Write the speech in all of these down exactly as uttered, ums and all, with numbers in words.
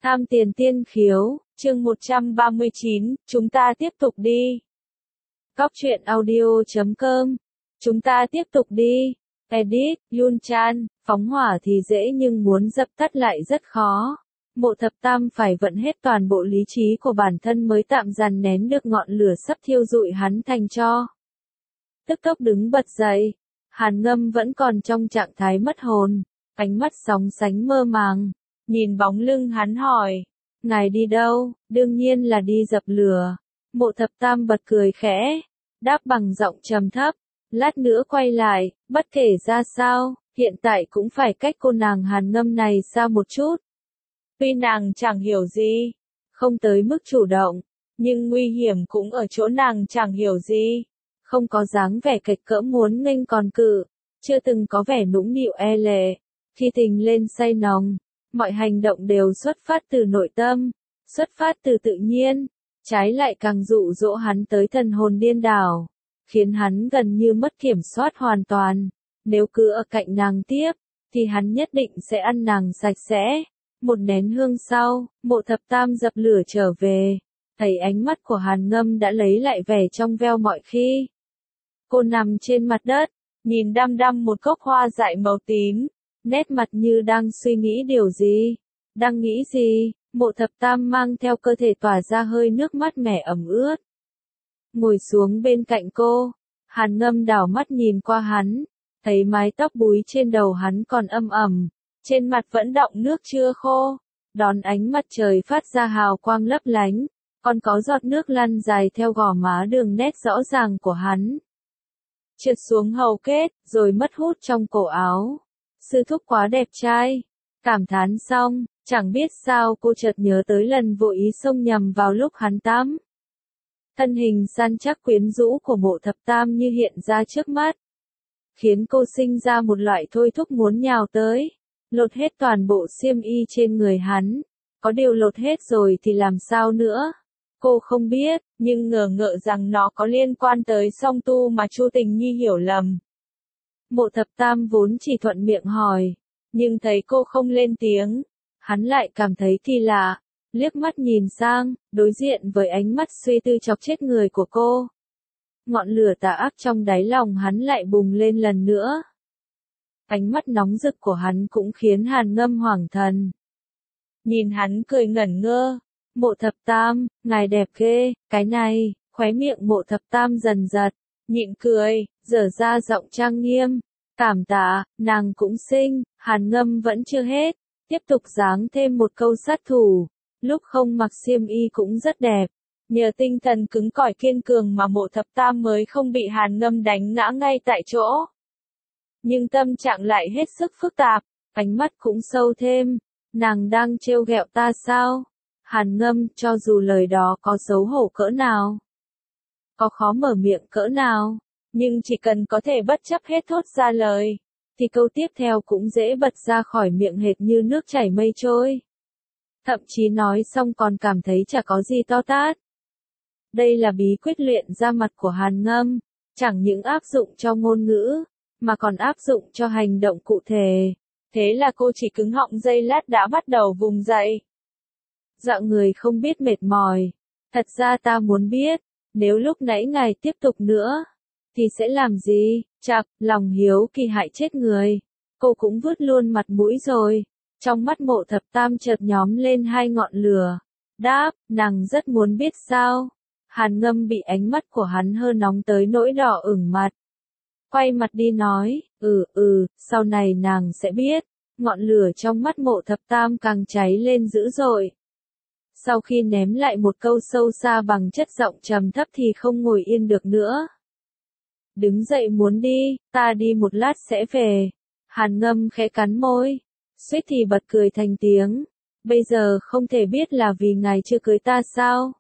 Tham tiền tiên khiếu, chương một trăm ba mươi chín, chúng ta tiếp tục đi. Cóc truyện audio chấm com, chúng ta tiếp tục đi. Edit, Yun Chan, phóng hỏa thì dễ nhưng muốn dập tắt lại rất khó. Mộ Thập Tam phải vận hết toàn bộ lý trí của bản thân mới tạm dàn nén được ngọn lửa sắp thiêu rụi hắn thành tro. Tức tốc đứng bật dậy, Hàn Ngâm vẫn còn trong trạng thái mất hồn, ánh mắt sóng sánh mơ màng. Nhìn bóng lưng hắn hỏi, ngài đi đâu? Đương nhiên là đi dập lửa. Mộ Thập Tam bật cười khẽ, đáp bằng giọng trầm thấp, lát nữa quay lại, bất kể ra sao, hiện tại cũng phải cách cô nàng Hàn Ngâm này xa một chút. Tuy nàng chẳng hiểu gì, không tới mức chủ động, nhưng nguy hiểm cũng ở chỗ nàng chẳng hiểu gì. Không có dáng vẻ kịch cỡm muốn nghênh còn cự, chưa từng có vẻ nũng nịu e lệ. Khi tình lên say nồng, mọi hành động đều xuất phát từ nội tâm, xuất phát từ tự nhiên, trái lại càng dụ dỗ hắn tới thần hồn điên đảo, khiến hắn gần như mất kiểm soát hoàn toàn. Nếu cứ ở cạnh nàng tiếp, thì hắn nhất định sẽ ăn nàng sạch sẽ. Một nén hương sau, Mộ Thập Tam dập lửa trở về, thấy ánh mắt của Hàn Ngâm đã lấy lại vẻ trong veo mọi khi. Cô nằm trên mặt đất, nhìn đăm đăm một cốc hoa dại màu tím, nét mặt như đang suy nghĩ điều gì. Đang nghĩ gì? Mộ Thập Tam mang theo cơ thể tỏa ra hơi nước mát mẻ ẩm ướt. Ngồi xuống bên cạnh cô, Hàn Ngâm đảo mắt nhìn qua hắn, thấy mái tóc búi trên đầu hắn còn âm ẩm, trên mặt vẫn đọng nước chưa khô, đón ánh mặt trời phát ra hào quang lấp lánh, còn có giọt nước lăn dài theo gò má đường nét rõ ràng của hắn. Trượt xuống hầu kết, rồi mất hút trong cổ áo. Sư thúc quá đẹp trai. Cảm thán xong, chẳng biết sao cô chợt nhớ tới lần vô ý xông nhầm vào lúc hắn tắm. Thân hình săn chắc quyến rũ của Mộ Thập Tam như hiện ra trước mắt, khiến cô sinh ra một loại thôi thúc muốn nhào tới, lột hết toàn bộ xiêm y trên người hắn. Có điều lột hết rồi thì làm sao nữa? Cô không biết, nhưng ngờ ngợ rằng nó có liên quan tới song tu mà Chu Tình Nhi hiểu lầm. Mộ Thập Tam vốn chỉ thuận miệng hỏi, nhưng thấy cô không lên tiếng, hắn lại cảm thấy kỳ lạ, liếc mắt nhìn sang, đối diện với ánh mắt suy tư chọc chết người của cô. Ngọn lửa tà ác trong đáy lòng hắn lại bùng lên lần nữa. Ánh mắt nóng rực của hắn cũng khiến Hàn Ngâm hoảng thần. Nhìn hắn cười ngẩn ngơ, Mộ Thập Tam, ngài đẹp ghê, cái này, khóe miệng Mộ Thập Tam dần giật, nhịn cười, dở ra giọng trang nghiêm, cảm tạ, nàng cũng xinh. Hàn Ngâm vẫn chưa hết, tiếp tục giáng thêm một câu sát thủ, lúc không mặc xiêm y cũng rất đẹp. Nhờ tinh thần cứng cỏi kiên cường mà Mộ Thập Tam mới không bị Hàn Ngâm đánh ngã ngay tại chỗ. Nhưng tâm trạng lại hết sức phức tạp, ánh mắt cũng sâu thêm, nàng đang trêu ghẹo ta sao? Hàn Ngâm, cho dù lời đó có xấu hổ cỡ nào, có khó mở miệng cỡ nào, nhưng chỉ cần có thể bất chấp hết thốt ra lời, thì câu tiếp theo cũng dễ bật ra khỏi miệng hệt như nước chảy mây trôi. Thậm chí nói xong còn cảm thấy chả có gì to tát. Đây là bí quyết luyện ra mặt của Hàn Ngâm, chẳng những áp dụng cho ngôn ngữ, mà còn áp dụng cho hành động cụ thể. Thế là cô chỉ cứng họng giây lát đã bắt đầu vùng dậy. Dạo người không biết mệt mỏi. Thật ra ta muốn biết, nếu lúc nãy ngài tiếp tục nữa, thì sẽ làm gì? Chạc, lòng hiếu kỳ hại chết người. Cô cũng vứt luôn mặt mũi rồi. Trong mắt Mộ Thập Tam chợt nhóm lên hai ngọn lửa. Đáp, nàng rất muốn biết sao. Hàn Ngâm bị ánh mắt của hắn hơi nóng tới nỗi đỏ ửng mặt. Quay mặt đi nói, ừ ừ, sau này nàng sẽ biết. Ngọn lửa trong mắt Mộ Thập Tam càng cháy lên dữ dội. Sau khi ném lại một câu sâu xa bằng chất giọng trầm thấp thì không ngồi yên được nữa. Đứng dậy muốn đi, ta đi một lát sẽ về. Hàn Ngâm khẽ cắn môi, suýt thì bật cười thành tiếng. Bây giờ không thể biết là vì ngài chưa cưới ta sao?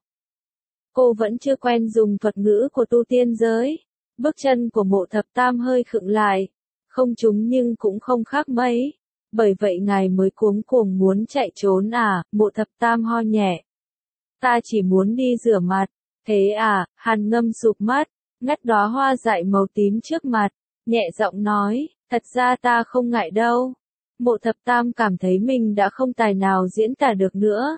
Cô vẫn chưa quen dùng thuật ngữ của tu tiên giới. Bước chân của Mộ Thập Tam hơi khựng lại, không trúng nhưng cũng không khác mấy. Bởi vậy ngài mới cuống cuồng muốn chạy trốn à? Mộ Thập Tam ho nhẹ. Ta chỉ muốn đi rửa mặt. Thế à? Hàn Ngâm sụp mắt, ngắt đóa hoa dại màu tím trước mặt, nhẹ giọng nói, thật ra ta không ngại đâu. Mộ Thập Tam cảm thấy mình đã không tài nào diễn tả được nữa.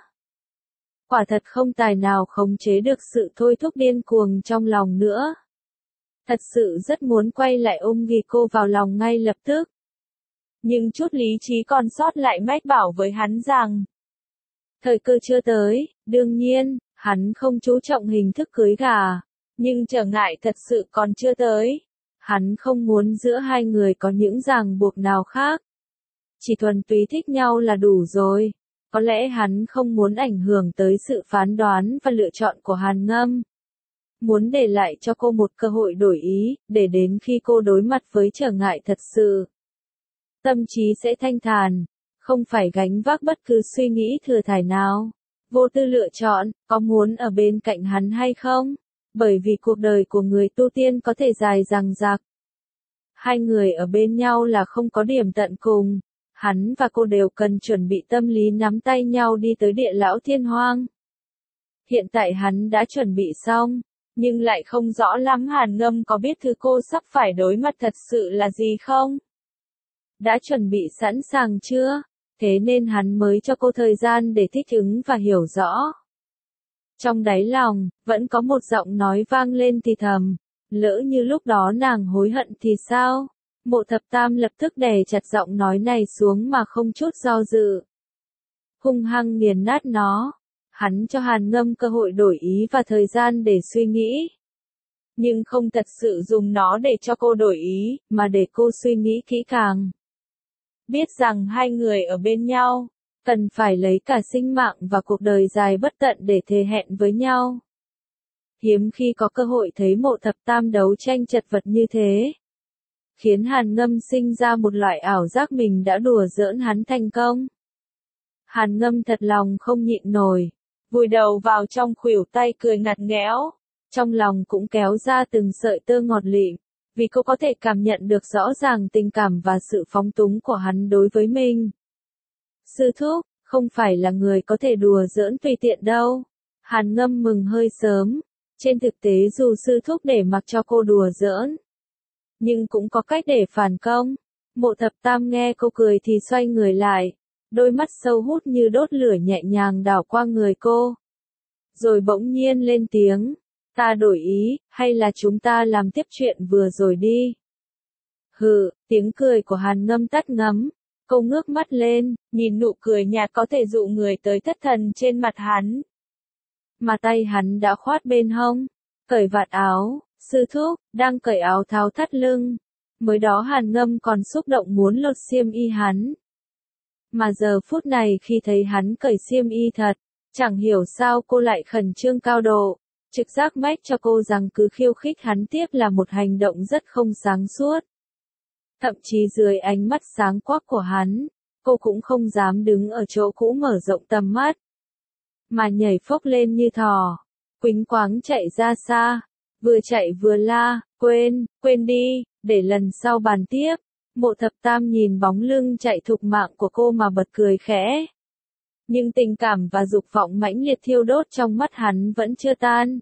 Quả thật không tài nào khống chế được sự thôi thúc điên cuồng trong lòng nữa. Thật sự rất muốn quay lại ôm ghì cô vào lòng ngay lập tức. Nhưng chút lý trí còn sót lại mách bảo với hắn rằng thời cơ chưa tới, đương nhiên, hắn không chú trọng hình thức cưới gà, nhưng trở ngại thật sự còn chưa tới. Hắn không muốn giữa hai người có những ràng buộc nào khác. Chỉ thuần túy thích nhau là đủ rồi. Có lẽ hắn không muốn ảnh hưởng tới sự phán đoán và lựa chọn của Hàn Ngâm. Muốn để lại cho cô một cơ hội đổi ý, để đến khi cô đối mặt với trở ngại thật sự, tâm trí sẽ thanh thản, không phải gánh vác bất cứ suy nghĩ thừa thải nào. Vô tư lựa chọn, có muốn ở bên cạnh hắn hay không? Bởi vì cuộc đời của người tu tiên có thể dài dằng dặc. Hai người ở bên nhau là không có điểm tận cùng. Hắn và cô đều cần chuẩn bị tâm lý nắm tay nhau đi tới địa lão thiên hoang. Hiện tại hắn đã chuẩn bị xong, nhưng lại không rõ lắm Hàn Ngâm có biết thứ cô sắp phải đối mặt thật sự là gì không? Đã chuẩn bị sẵn sàng chưa? Thế nên hắn mới cho cô thời gian để thích ứng và hiểu rõ. Trong đáy lòng, vẫn có một giọng nói vang lên thì thầm, lỡ như lúc đó nàng hối hận thì sao? Mộ Thập Tam lập tức đè chặt giọng nói này xuống mà không chút do dự. Hung hăng nghiền nát nó. Hắn cho Hàn Ngâm cơ hội đổi ý và thời gian để suy nghĩ. Nhưng không thật sự dùng nó để cho cô đổi ý, mà để cô suy nghĩ kỹ càng. Biết rằng hai người ở bên nhau, cần phải lấy cả sinh mạng và cuộc đời dài bất tận để thề hẹn với nhau. Hiếm khi có cơ hội thấy Mộ Thập Tam đấu tranh chật vật như thế. Khiến Hàn Ngâm sinh ra một loại ảo giác mình đã đùa giỡn hắn thành công. Hàn Ngâm thật lòng không nhịn nổi, vùi đầu vào trong khuỷu tay cười ngặt nghẽo, trong lòng cũng kéo ra từng sợi tơ ngọt lịm, vì cô có thể cảm nhận được rõ ràng tình cảm và sự phóng túng của hắn đối với mình. Sư thúc, không phải là người có thể đùa giỡn tùy tiện đâu. Hàn Ngâm mừng hơi sớm, trên thực tế dù sư thúc để mặc cho cô đùa giỡn, nhưng cũng có cách để phản công. Mộ Thập Tam nghe cô cười thì xoay người lại, đôi mắt sâu hút như đốt lửa nhẹ nhàng đảo qua người cô. Rồi bỗng nhiên lên tiếng, ta đổi ý, hay là chúng ta làm tiếp chuyện vừa rồi đi. Hừ, tiếng cười của Hàn Ngâm tắt ngấm, cô ngước mắt lên, nhìn nụ cười nhạt có thể dụ người tới thất thần trên mặt hắn. Mà tay hắn đã khoát bên hông, cởi vạt áo. Sư thúc, đang cởi áo tháo thắt lưng. Mới đó Hàn Ngâm còn xúc động muốn lột xiêm y hắn. Mà giờ phút này khi thấy hắn cởi xiêm y thật, chẳng hiểu sao cô lại khẩn trương cao độ, trực giác mách cho cô rằng cứ khiêu khích hắn tiếp là một hành động rất không sáng suốt. Thậm chí dưới ánh mắt sáng quắc của hắn, cô cũng không dám đứng ở chỗ cũ mở rộng tầm mắt, mà nhảy phốc lên như thỏ, quýnh quáng chạy ra xa. Vừa chạy vừa la, quên, quên đi, để lần sau bàn tiếp. Mộ Thập Tam nhìn bóng lưng chạy thục mạng của cô mà bật cười khẽ. Nhưng tình cảm và dục vọng mãnh liệt thiêu đốt trong mắt hắn vẫn chưa tan.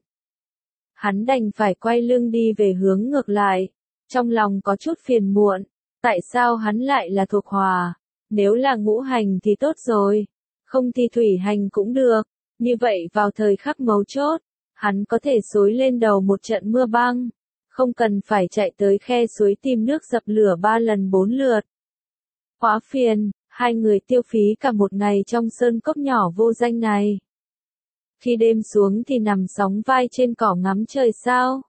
Hắn đành phải quay lưng đi về hướng ngược lại. Trong lòng có chút phiền muộn. Tại sao hắn lại là thuộc hòa? Nếu là ngũ hành thì tốt rồi. Không thì thủy hành cũng được. Như vậy vào thời khắc mấu chốt, hắn có thể xối lên đầu một trận mưa băng, không cần phải chạy tới khe suối tìm nước dập lửa ba lần bốn lượt. Quá phiền, hai người tiêu phí cả một ngày trong sơn cốc nhỏ vô danh này. Khi đêm xuống thì nằm sóng vai trên cỏ ngắm trời sao.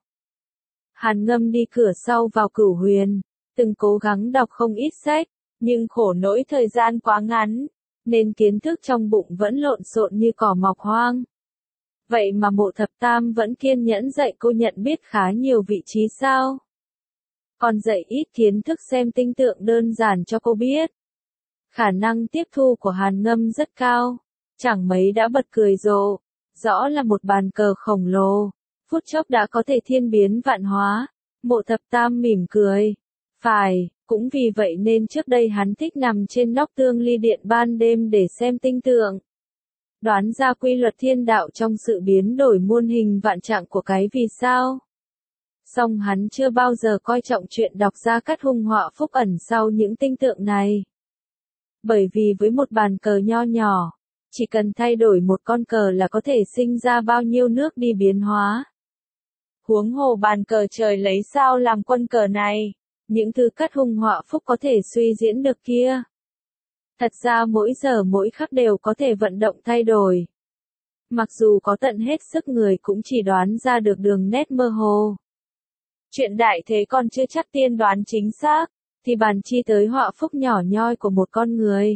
Hàn Ngâm đi cửa sau vào Cửu Huyền, từng cố gắng đọc không ít sách, nhưng khổ nỗi thời gian quá ngắn, nên kiến thức trong bụng vẫn lộn xộn như cỏ mọc hoang. Vậy mà Mộ Thập Tam vẫn kiên nhẫn dạy cô nhận biết khá nhiều vị trí sao. Còn dạy ít kiến thức xem tinh tượng đơn giản cho cô biết. Khả năng tiếp thu của Hàn Ngâm rất cao, chẳng mấy đã bật cười rộ, rõ là một bàn cờ khổng lồ, phút chốc đã có thể thiên biến vạn hóa. Mộ Thập Tam mỉm cười, phải, cũng vì vậy nên trước đây hắn thích nằm trên nóc tương ly điện ban đêm để xem tinh tượng. Đoán ra quy luật thiên đạo trong sự biến đổi muôn hình vạn trạng của cái vì sao. Song hắn chưa bao giờ coi trọng chuyện đọc ra các hung họa phúc ẩn sau những tinh tượng này. Bởi vì với một bàn cờ nho nhỏ, chỉ cần thay đổi một con cờ là có thể sinh ra bao nhiêu nước đi biến hóa. Huống hồ bàn cờ trời lấy sao làm quân cờ này, những thứ cắt hung họa phúc có thể suy diễn được kia. Thật ra mỗi giờ mỗi khắc đều có thể vận động thay đổi. Mặc dù có tận hết sức người cũng chỉ đoán ra được đường nét mơ hồ. Chuyện đại thế còn chưa chắc tiên đoán chính xác, thì bàn chi tới họa phúc nhỏ nhoi của một con người.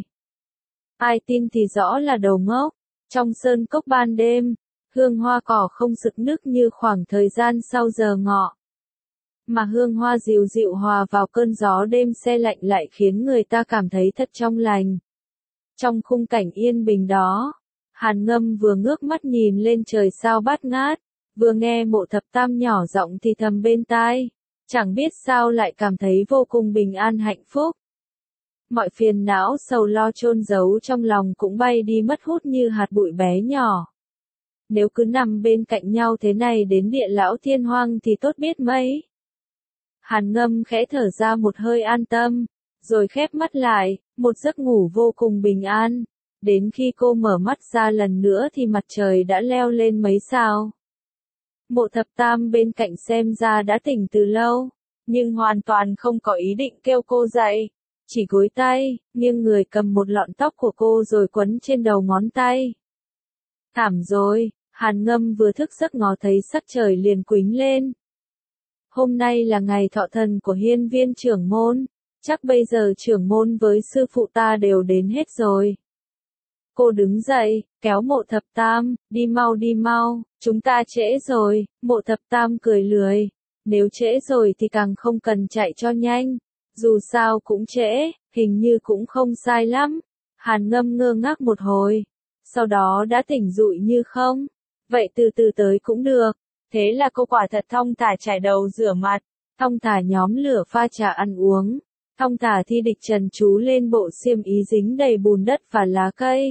Ai tin thì rõ là đầu ngốc. Trong sơn cốc ban đêm, hương hoa cỏ không rực nức như khoảng thời gian sau giờ ngọ. Mà hương hoa dịu dịu hòa vào cơn gió đêm se lạnh lại khiến người ta cảm thấy thật trong lành. Trong khung cảnh yên bình đó, Hàn Ngâm vừa ngước mắt nhìn lên trời sao bát ngát, vừa nghe Mộ Thập Tam nhỏ giọng thì thầm bên tai, chẳng biết sao lại cảm thấy vô cùng bình an hạnh phúc. Mọi phiền não sầu lo chôn giấu trong lòng cũng bay đi mất hút như hạt bụi bé nhỏ. Nếu cứ nằm bên cạnh nhau thế này đến địa lão thiên hoang thì tốt biết mấy. Hàn Ngâm khẽ thở ra một hơi an tâm, rồi khép mắt lại, một giấc ngủ vô cùng bình an. Đến khi cô mở mắt ra lần nữa thì mặt trời đã leo lên mấy sao. Mộ Thập Tam bên cạnh xem ra đã tỉnh từ lâu, nhưng hoàn toàn không có ý định kêu cô dậy. Chỉ gối tay, nghiêng người cầm một lọn tóc của cô rồi quấn trên đầu ngón tay. Thảm rồi, Hàn Ngâm vừa thức giấc ngó thấy sắc trời liền quĩnh lên. Hôm nay là ngày thọ thần của hiên viên trưởng môn, chắc bây giờ trưởng môn với sư phụ ta đều đến hết rồi. Cô đứng dậy, kéo Mộ Thập Tam, đi mau đi mau, chúng ta trễ rồi. Mộ Thập Tam cười lười, nếu trễ rồi thì càng không cần chạy cho nhanh. Dù sao cũng trễ, hình như cũng không sai lắm. Hàn Ngâm ngơ ngác một hồi, sau đó đã tỉnh dụi như không. Vậy từ từ tới cũng được. Thế là cô quả thật thong thả chải đầu rửa mặt, thong thả nhóm lửa pha trà ăn uống, thong thả thi địch trần chú lên bộ xiêm ý dính đầy bùn đất và lá cây.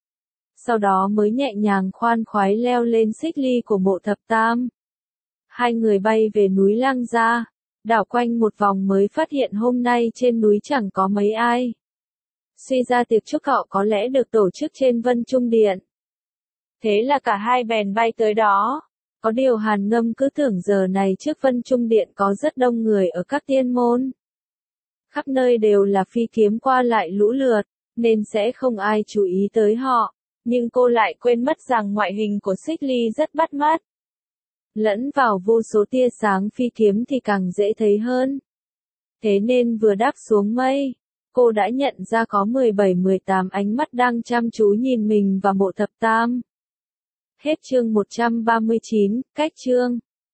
Sau đó mới nhẹ nhàng khoan khoái leo lên xích ly của Mộ Thập Tam. Hai người bay về núi Lang Gia. Đảo quanh một vòng mới phát hiện hôm nay trên núi chẳng có mấy ai. Suy ra tiệc chúc thọ có lẽ được tổ chức trên Vân Trung Điện. Thế là cả hai bèn bay tới đó. Có điều Hàn Ngâm cứ tưởng giờ này trước Vân Trung Điện có rất đông người ở các tiên môn. Khắp nơi đều là phi kiếm qua lại lũ lượt, nên sẽ không ai chú ý tới họ. Nhưng cô lại quên mất rằng ngoại hình của xích ly rất bắt mắt. Lẫn vào vô số tia sáng phi kiếm thì càng dễ thấy hơn. Thế nên vừa đáp xuống mây, cô đã nhận ra có mười bảy mười tám ánh mắt đang chăm chú nhìn mình và Mộ Thập Tam. Hết chương một trăm ba mươi chín, cách chương.